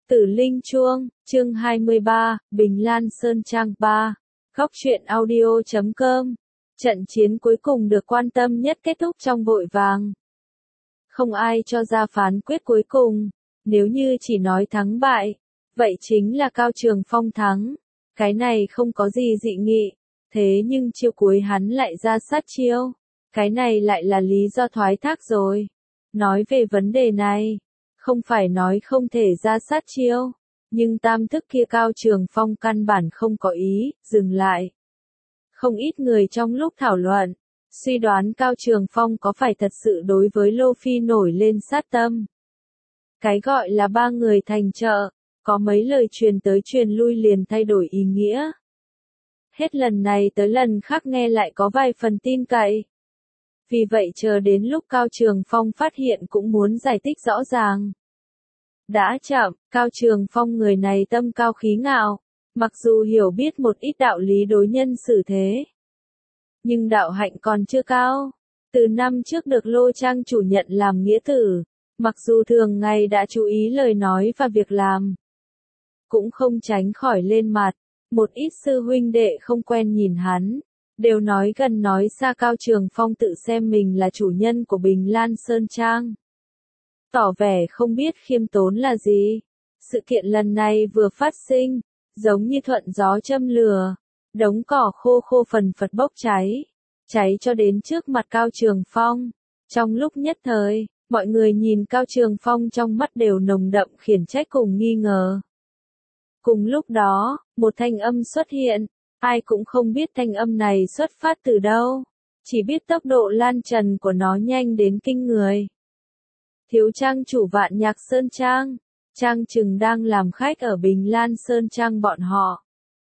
Tử Linh Chuông, chương 23, Bình Lan Sơn Trang 3, Góc truyện audio.com. Trận chiến cuối cùng được quan tâm nhất kết thúc trong vội vàng. Không ai cho ra phán quyết cuối cùng, nếu như chỉ nói thắng bại, vậy chính là Cao Trường Phong thắng. Cái này không có gì dị nghị, thế nhưng chiêu cuối hắn lại ra sát chiêu. Cái này lại là lý do thoái thác rồi. Nói về vấn đề này, không phải nói không thể ra sát chiêu, nhưng tam thức kia Cao Trường Phong căn bản không có ý dừng lại. Không ít người trong lúc thảo luận, suy đoán Cao Trường Phong có phải thật sự đối với Lô Phi nổi lên sát tâm. Cái gọi là ba người thành trợ, có mấy lời truyền tới truyền lui liền thay đổi ý nghĩa. Hết lần này tới lần khác nghe lại có vài phần tin cậy. Vì vậy chờ đến lúc Cao Trường Phong phát hiện cũng muốn giải thích rõ ràng. Đã chậm, Cao Trường Phong người này tâm cao khí ngạo, mặc dù hiểu biết một ít đạo lý đối nhân xử thế, nhưng đạo hạnh còn chưa cao. Từ năm trước được Lô Trang chủ nhận làm nghĩa tử, mặc dù thường ngày đã chú ý lời nói và việc làm, cũng không tránh khỏi lên mặt. Một ít sư huynh đệ không quen nhìn hắn, đều nói gần nói xa Cao Trường Phong tự xem mình là chủ nhân của Bình Lan Sơn Trang, tỏ vẻ không biết khiêm tốn là gì. Sự kiện lần này vừa phát sinh, giống như thuận gió châm lửa, đống cỏ khô khô phần phật bốc cháy, cháy cho đến trước mặt Cao Trường Phong. Trong lúc nhất thời, mọi người nhìn Cao Trường Phong trong mắt đều nồng đậm khiển trách cùng nghi ngờ. Cùng lúc đó, một thanh âm xuất hiện, ai cũng không biết thanh âm này xuất phát từ đâu, chỉ biết tốc độ lan tràn của nó nhanh đến kinh người. Thiếu trang chủ Vạn Nhạc Sơn Trang, Trang Trừng đang làm khách ở Bình Lan Sơn Trang bọn họ.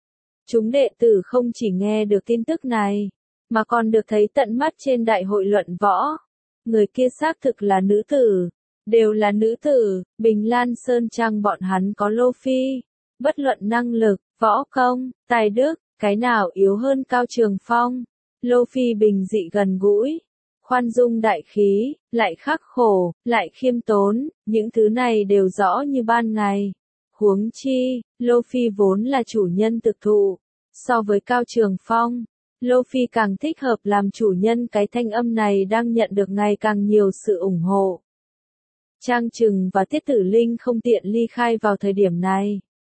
Chúng đệ tử không chỉ nghe được tin tức này, mà còn được thấy tận mắt trên đại hội luận võ. Người kia xác thực là nữ tử, đều là nữ tử. Bình Lan Sơn Trang bọn hắn có Lô Phi, bất luận năng lực, võ công, tài đức, cái nào yếu hơn Cao Trường Phong. Lô Phi bình dị gần gũi, khoan dung đại khí, lại khắc khổ, lại khiêm tốn, những thứ này đều rõ như ban ngày. Huống chi, Lô Phi vốn là chủ nhân thực thụ. So với Cao Trường Phong, Lô Phi càng thích hợp làm chủ nhân. Cái thanh âm này đang nhận được ngày càng nhiều sự ủng hộ. Trang Trừng và Tiết Tử Linh không tiện ly khai vào thời điểm này,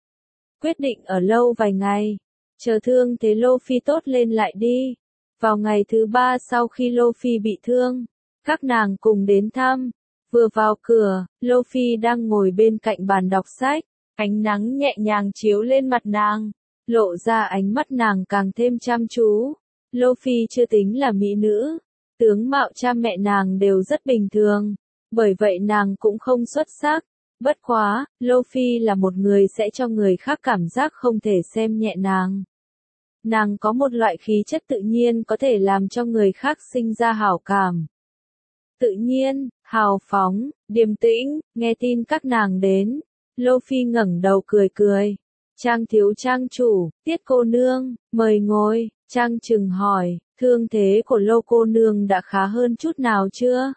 quyết định ở lâu vài ngày, chờ thương thế Lô Phi tốt lên lại đi. Vào ngày thứ 3 sau khi Lô Phi bị thương, các nàng cùng đến thăm. Vừa vào cửa, Lô Phi đang ngồi bên cạnh bàn đọc sách, ánh nắng nhẹ nhàng chiếu lên mặt nàng, lộ ra ánh mắt nàng càng thêm chăm chú. Lô Phi chưa tính là mỹ nữ, tướng mạo cha mẹ nàng đều rất bình thường, bởi vậy nàng cũng không xuất sắc. Bất quá, Lô Phi là một người sẽ cho người khác cảm giác không thể xem nhẹ nàng. Nàng có một loại khí chất tự nhiên có thể làm cho người khác sinh ra hảo cảm. Tự nhiên, hào phóng, điềm tĩnh. Nghe tin các nàng đến, Lô Phi ngẩng đầu cười cười. Trang thiếu trang chủ, Tiết cô nương, mời ngồi. Trang Trừng hỏi, thương thế của Lô cô nương đã khá hơn chút nào chưa?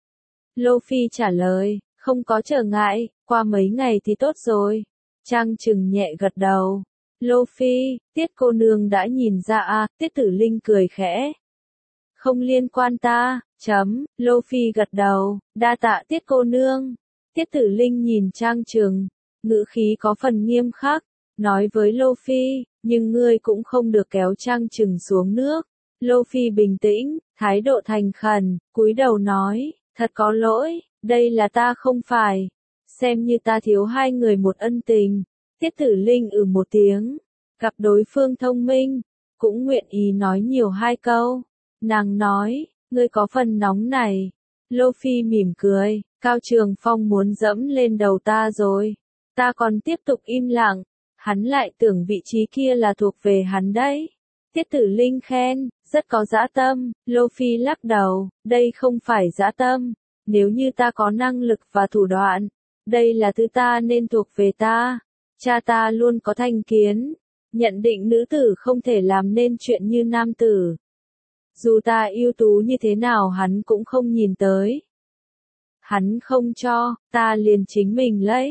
Lô Phi trả lời, không có trở ngại, qua mấy ngày thì tốt rồi. Trang Trừng nhẹ gật đầu. Lô Phi, Tiết cô nương đã nhìn ra à? Tiết Tử Linh cười khẽ. Không liên quan ta, Lô Phi gật đầu, đa tạ Tiết cô nương. Tiết Tử Linh nhìn Trang Trừng, ngữ khí có phần nghiêm khắc, nói với Lô Phi, nhưng ngươi cũng không được kéo Trang Trừng xuống nước. Lô Phi bình tĩnh, thái độ thành khẩn, cúi đầu nói, thật có lỗi, đây là ta không phải, xem như ta thiếu hai người một ân tình. Tiết Tử Linh một tiếng, gặp đối phương thông minh, cũng nguyện ý nói nhiều hai câu. Nàng nói, ngươi có phần nóng này. Lô Phi mỉm cười, Cao Trường Phong muốn dẫm lên đầu ta rồi. Ta còn tiếp tục im lặng, hắn lại tưởng vị trí kia là thuộc về hắn đấy. Tiết Tử Linh khen, rất có dã tâm. Lô Phi lắc đầu, đây không phải dã tâm. Nếu như ta có năng lực và thủ đoạn, đây là thứ ta nên thuộc về ta. Cha ta luôn có thành kiến, nhận định nữ tử không thể làm nên chuyện như nam tử. Dù ta ưu tú như thế nào hắn cũng không nhìn tới. Hắn không cho, ta liền chính mình lấy.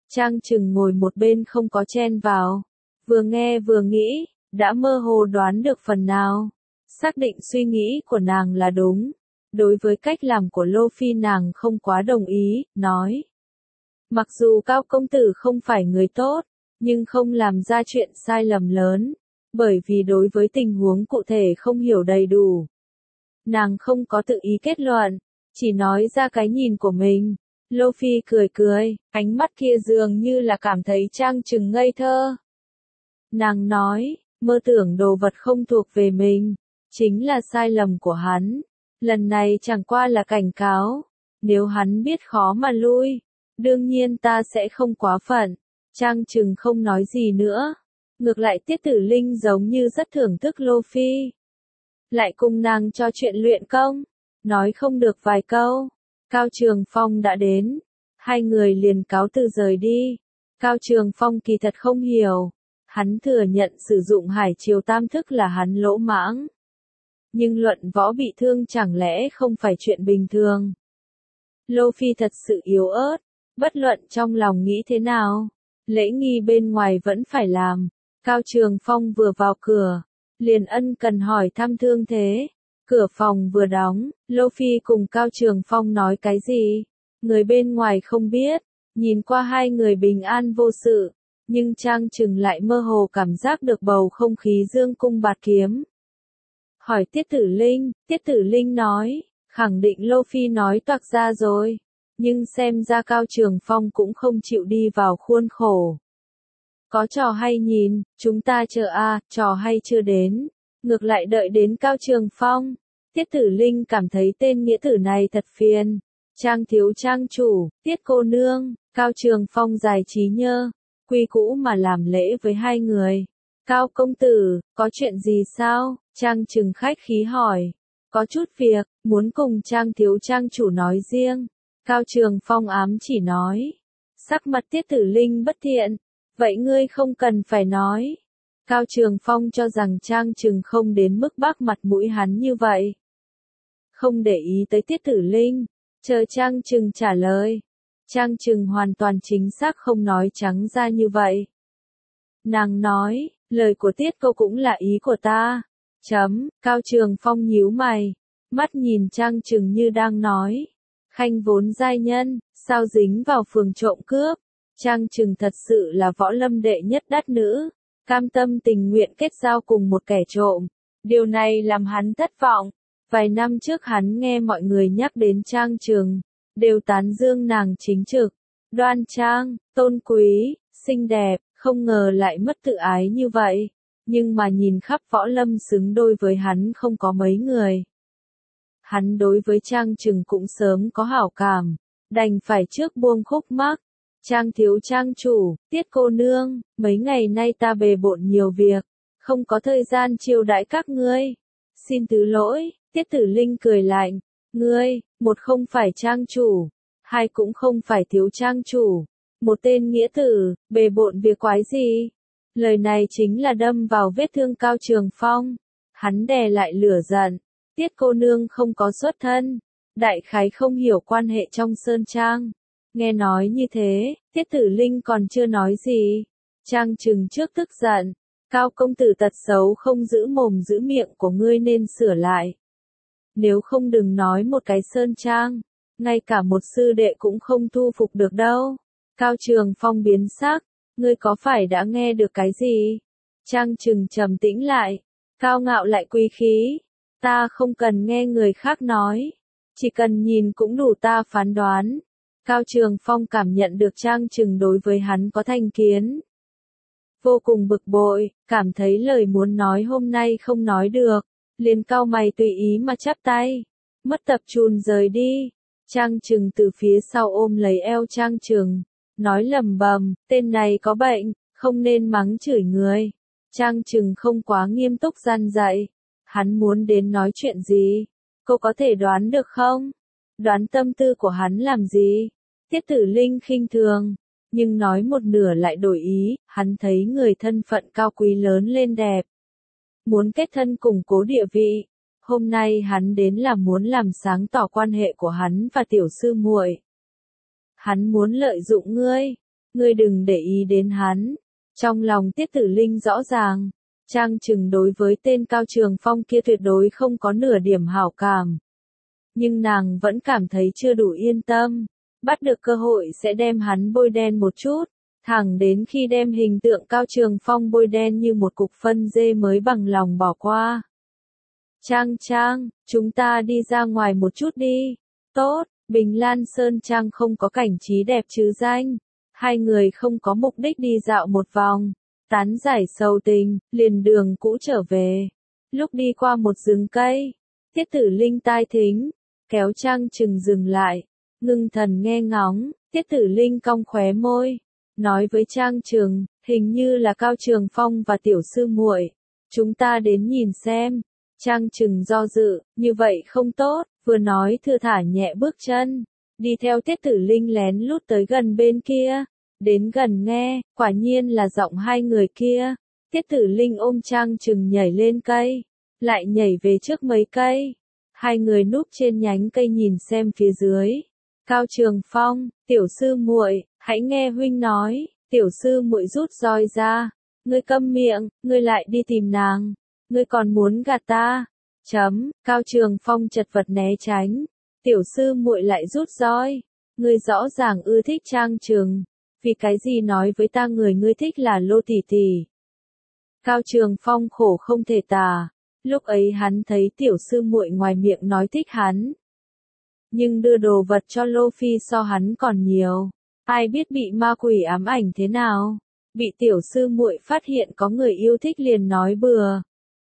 Trang Trừng ngồi một bên không có chen vào. Vừa nghe vừa nghĩ, đã mơ hồ đoán được phần nào. Xác định suy nghĩ của nàng là đúng. Đối với cách làm của Lô Phi nàng không quá đồng ý, nói. Mặc dù Cao công tử không phải người tốt, nhưng không làm ra chuyện sai lầm lớn. Bởi vì đối với tình huống cụ thể không hiểu đầy đủ. Nàng không có tự ý kết luận, chỉ nói ra cái nhìn của mình. Lô Phi cười cười, ánh mắt kia dường như là cảm thấy Trang Trừng ngây thơ. Nàng nói, mơ tưởng đồ vật không thuộc về mình, chính là sai lầm của hắn. Lần này chẳng qua là cảnh cáo, nếu hắn biết khó mà lui, đương nhiên ta sẽ không quá phận. Trang Trừng không nói gì nữa. Ngược lại Tiết Tử Linh giống như rất thưởng thức Lô Phi. Lại cùng nàng cho chuyện luyện công, nói không được vài câu. Cao Trường Phong đã đến, hai người liền cáo từ rời đi. Cao Trường Phong kỳ thật không hiểu, hắn thừa nhận sử dụng Hải Triều Tam Thức là hắn lỗ mãng. Nhưng luận võ bị thương chẳng lẽ không phải chuyện bình thường. Lô Phi thật sự yếu ớt, bất luận trong lòng nghĩ thế nào, lễ nghi bên ngoài vẫn phải làm. Cao Trường Phong vừa vào cửa, liền ân cần hỏi thăm thương thế. Cửa phòng vừa đóng, Lô Phi cùng Cao Trường Phong nói cái gì? Người bên ngoài không biết, nhìn qua hai người bình an vô sự, nhưng Trang Trừng lại mơ hồ cảm giác được bầu không khí dương cung bạt kiếm. Hỏi Tiết Tử Linh nói, khẳng định Lô Phi nói toạc ra rồi, nhưng xem ra Cao Trường Phong cũng không chịu đi vào khuôn khổ. Có trò hay nhìn, chúng ta chờ trò hay chưa đến, ngược lại đợi đến Cao Trường Phong. Tiết Tử Linh cảm thấy tên nghĩa tử này thật phiền. Trang thiếu trang chủ, Tiết cô nương, Cao Trường Phong dài trí nhớ, quy cũ mà làm lễ với hai người. Cao công tử, có chuyện gì sao? Trang Trừng khách khí hỏi. Có chút việc, muốn cùng Trang thiếu trang chủ nói riêng. Cao Trường Phong ám chỉ nói. Sắc mặt Tiết Tử Linh bất thiện. Vậy ngươi không cần phải nói. Cao Trường Phong cho rằng Trang Trừng không đến mức bác mặt mũi hắn như vậy. Không để ý tới Tiết Tử Linh, chờ Trang Trừng trả lời. Trang Trừng hoàn toàn chính xác không nói trắng ra như vậy. Nàng nói, lời của Tiết cô cũng là ý của ta. Cao Trường Phong nhíu mày, mắt nhìn Trang Trừng như đang nói. Khanh vốn giai nhân, sao dính vào phường trộm cướp. Trang Trừng thật sự là võ lâm đệ nhất đắt nữ, cam tâm tình nguyện kết giao cùng một kẻ trộm. Điều này làm hắn thất vọng. Vài năm trước hắn nghe mọi người nhắc đến Trang Trừng, đều tán dương nàng chính trực, đoan trang, tôn quý, xinh đẹp, không ngờ lại mất tự ái như vậy. Nhưng mà nhìn khắp võ lâm xứng đôi với hắn không có mấy người. Hắn đối với Trang Trừng cũng sớm có hảo cảm, đành phải trước buông khúc mắc. Trang thiếu trang chủ, Tiết cô nương, mấy ngày nay ta bề bộn nhiều việc, không có thời gian chiêu đãi các ngươi. Xin thứ lỗi. Tiết Tử Linh cười lạnh, ngươi, một không phải trang chủ, hai cũng không phải thiếu trang chủ, một tên nghĩa tử, bề bộn việc quái gì? Lời này chính là đâm vào vết thương Cao Trường Phong. Hắn đè lại lửa giận, Tiết cô nương không có xuất thân, đại khái không hiểu quan hệ trong sơn trang. Nghe nói như thế, Tiết Tử Linh còn chưa nói gì. Trang Trừng trước tức giận, Cao công tử tật xấu không giữ mồm giữ miệng của ngươi nên sửa lại. Nếu không đừng nói một cái sơn trang, ngay cả một sư đệ cũng không thu phục được đâu. Cao Trường Phong biến sắc, ngươi có phải đã nghe được cái gì? Trang Trừng trầm tĩnh lại, cao ngạo lại quý khí. Ta không cần nghe người khác nói, chỉ cần nhìn cũng đủ ta phán đoán. Cao Trường Phong cảm nhận được Trang Trừng đối với hắn có thành kiến. Vô cùng bực bội, cảm thấy lời muốn nói hôm nay không nói được. Liền cau mày tùy ý mà chắp tay, mất tập trung rời đi. Trang Trừng từ phía sau ôm lấy eo Trang Trừng, nói lầm bầm, tên này có bệnh, không nên mắng chửi người. Trang Trừng không quá nghiêm túc gian dạy, hắn muốn đến nói chuyện gì, cô có thể đoán được không? Đoán tâm tư của hắn làm gì? Tiết Tử Linh khinh thường, nhưng nói một nửa lại đổi ý, hắn thấy người thân phận cao quý lớn lên đẹp. Muốn kết thân củng cố địa vị. Hôm nay hắn đến là muốn làm sáng tỏ quan hệ của hắn và tiểu sư muội. Hắn muốn lợi dụng ngươi. ngươi đừng để ý đến hắn. Trong lòng Tiết Tử Linh rõ ràng, Trang Trừng đối với tên Cao Trường Phong kia tuyệt đối không có nửa điểm hảo cảm. Nhưng nàng vẫn cảm thấy chưa đủ yên tâm, bắt được cơ hội sẽ đem hắn bôi đen một chút, thẳng đến khi đem hình tượng Cao Trường Phong bôi đen như một cục phân dê mới bằng lòng bỏ qua. Trang, chúng ta đi ra ngoài một chút đi. Tốt, Bình Lan Sơn Trang không có cảnh trí đẹp chứ danh. Hai người không có mục đích đi dạo một vòng, tán giải sầu tình, liền đường cũ trở về. Lúc đi qua một rừng cây, Tiết Tử Linh tai thính, kéo Trang Trừng dừng lại, ngưng thần nghe ngóng. Tiết Tử Linh cong khóe môi, nói với Trang Trừng, hình như là Cao Trường Phong và tiểu sư muội, chúng ta đến nhìn xem. Trang Trừng do dự, như vậy không tốt, vừa nói thưa thả nhẹ bước chân, đi theo Tiết Tử Linh lén lút tới gần bên kia, đến gần nghe, quả nhiên là giọng hai người kia. Tiết Tử Linh ôm Trang Trừng nhảy lên cây, lại nhảy về trước mấy cây. Hai người núp trên nhánh cây nhìn xem phía dưới. Cao Trường Phong, tiểu sư muội, hãy nghe huynh nói. Tiểu sư muội rút roi ra, ngươi câm miệng, ngươi lại đi tìm nàng, ngươi còn muốn gạt ta. Cao Trường Phong chật vật né tránh. Tiểu sư muội lại rút roi, ngươi rõ ràng ưa thích Trang Trừng, vì cái gì nói với ta người ngươi thích là Lô tỷ tỷ. Cao Trường Phong khổ không thể tả, lúc ấy hắn thấy tiểu sư muội ngoài miệng nói thích hắn, nhưng đưa đồ vật cho Lô Phi so hắn còn nhiều, ai biết bị ma quỷ ám ảnh thế nào, bị tiểu sư muội phát hiện có người yêu thích liền nói bừa.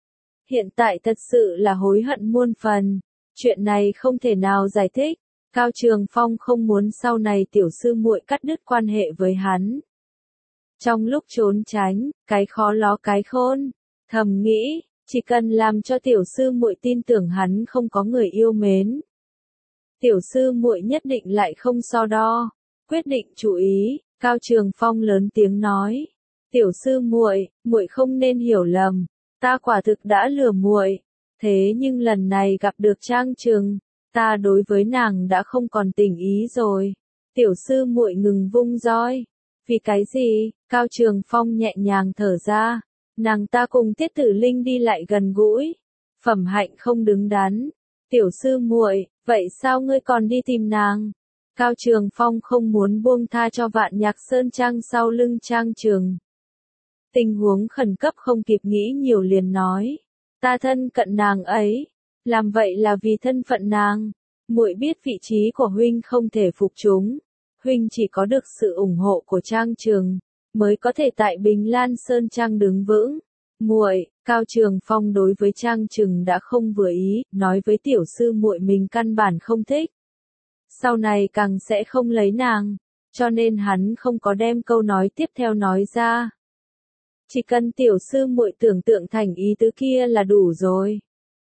Hiện tại thật sự là hối hận muôn phần, chuyện này không thể nào giải thích. Cao Trường Phong không muốn sau này tiểu sư muội cắt đứt quan hệ với hắn. Trong lúc trốn tránh, cái khó ló cái khôn, thầm nghĩ, chỉ cần làm cho tiểu sư muội tin tưởng hắn không có người yêu mến, tiểu sư muội nhất định lại không so đo, quyết định chú ý. Cao Trường Phong lớn tiếng nói, tiểu sư muội, muội không nên hiểu lầm, ta quả thực đã lừa muội, thế nhưng lần này gặp được Trang Trừng, ta đối với nàng đã không còn tình ý rồi. Tiểu sư muội ngừng vung roi. Vì cái gì? Cao Trường Phong nhẹ nhàng thở ra. Nàng ta cùng Tiết Tử Linh đi lại gần gũi. Phẩm hạnh không đứng đắn. Tiểu sư muội, vậy sao ngươi còn đi tìm nàng? Cao Trường Phong không muốn buông tha cho Vạn Nhạc Sơn Trang sau lưng Trang Trừng. Tình huống khẩn cấp không kịp nghĩ nhiều liền nói. Ta thân cận nàng ấy. Làm vậy là vì thân phận nàng. Muội biết vị trí của huynh không thể phục chúng. Huynh chỉ có được sự ủng hộ của Trang Trừng, mới có thể tại Bình Lan Sơn Trang đứng vững. Muội, Cao Trường Phong đối với Trang Trừng đã không vừa ý, nói với tiểu sư muội mình căn bản không thích. Sau này càng sẽ không lấy nàng, cho nên hắn không có đem câu nói tiếp theo nói ra. Chỉ cần tiểu sư muội tưởng tượng thành ý tứ kia là đủ rồi.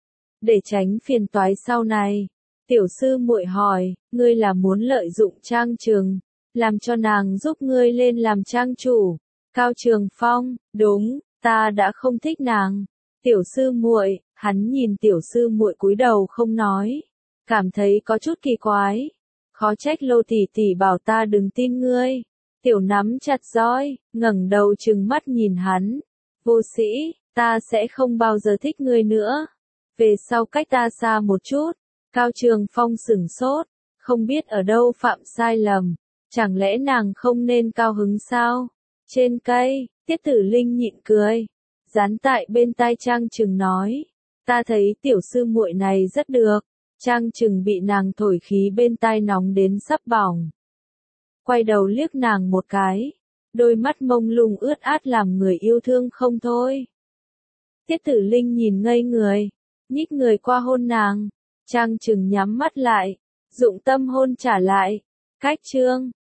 Để tránh phiền toái sau này, tiểu sư muội hỏi, ngươi là muốn lợi dụng Trang Trừng, làm cho nàng giúp ngươi lên làm trang chủ. Cao Trường Phong, đúng, ta đã không thích nàng. Tiểu sư muội, hắn nhìn tiểu sư muội cúi đầu không nói, cảm thấy có chút kỳ quái. Khó trách Lô tỷ tỷ bảo ta đừng tin ngươi. Tiểu nắm chặt roi, ngẩng đầu trừng mắt nhìn hắn. Vô sĩ, ta sẽ không bao giờ thích ngươi nữa. Về sau cách ta xa một chút. Cao Trường Phong sửng sốt, không biết ở đâu phạm sai lầm. Chẳng lẽ nàng không nên cao hứng sao? Trên cây, Tiết Tử Linh nhịn cười, dán tại bên tai Trang Trừng nói, ta thấy tiểu sư muội này rất được. Trang Trừng bị nàng thổi khí bên tai nóng đến sắp bỏng. Quay đầu liếc nàng một cái, đôi mắt mông lung ướt át làm người yêu thương không thôi. Tiết Tử Linh nhìn ngây người, nhích người qua hôn nàng. Trang Trừng nhắm mắt lại, dụng tâm hôn trả lại. Cách chương